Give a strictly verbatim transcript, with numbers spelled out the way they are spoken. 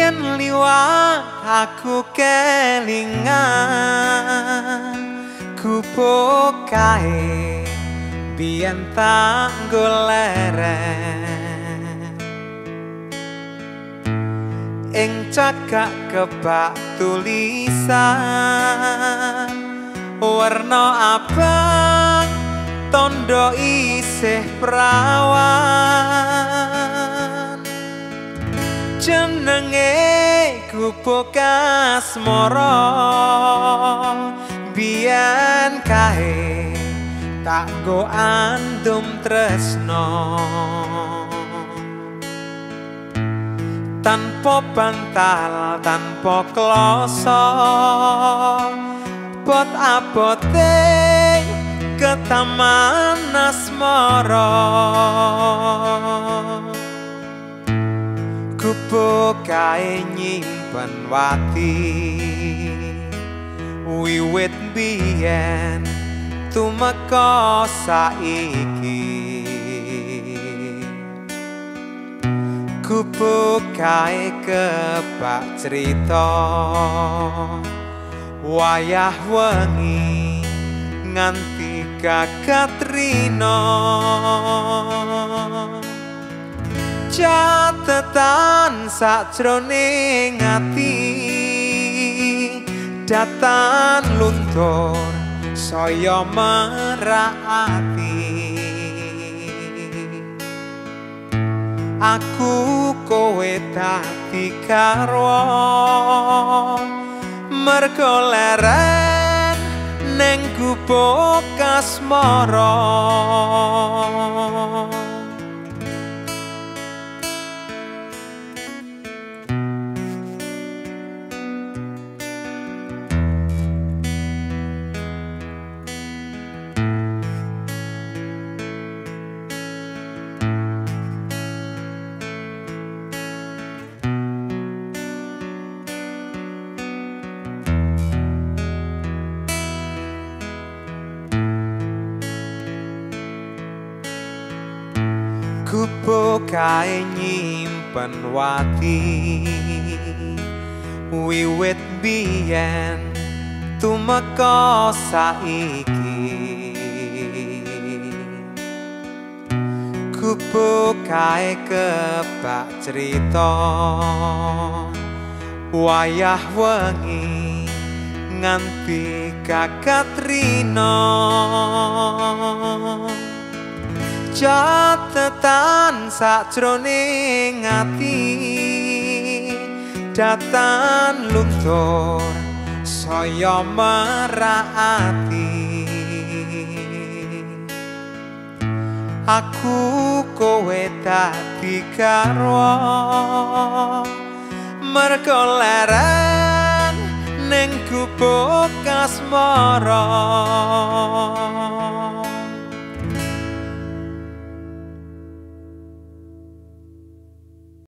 yen liwat aku kelingan gubuk kae biyen tak goleren ing cagak kebak tulisan warna abang tondo isih prawan jenenge gubuk asmara biyen kae tak nggo andum tresno tanpa bantal tanpa kloso bot abote ke taman asmara gubuk kae nyimpen wati wiwit biyen tumeka saiki gubuk kae kebak cerita wayah wengi nganti gagat rino catetan sakjroning ati datan luntur saya merati aku kowe dadi garwa mergo leren ning gubuk asmara gubuk kae nyimpen wati wiwit biyen tumeka saiki gubuk kae kebak cerita wayah wengi nganti gagat rino catetan sakjroning ati datan luntur saya merati aku kowe dadi garwa mergo leren ning gubuk asmara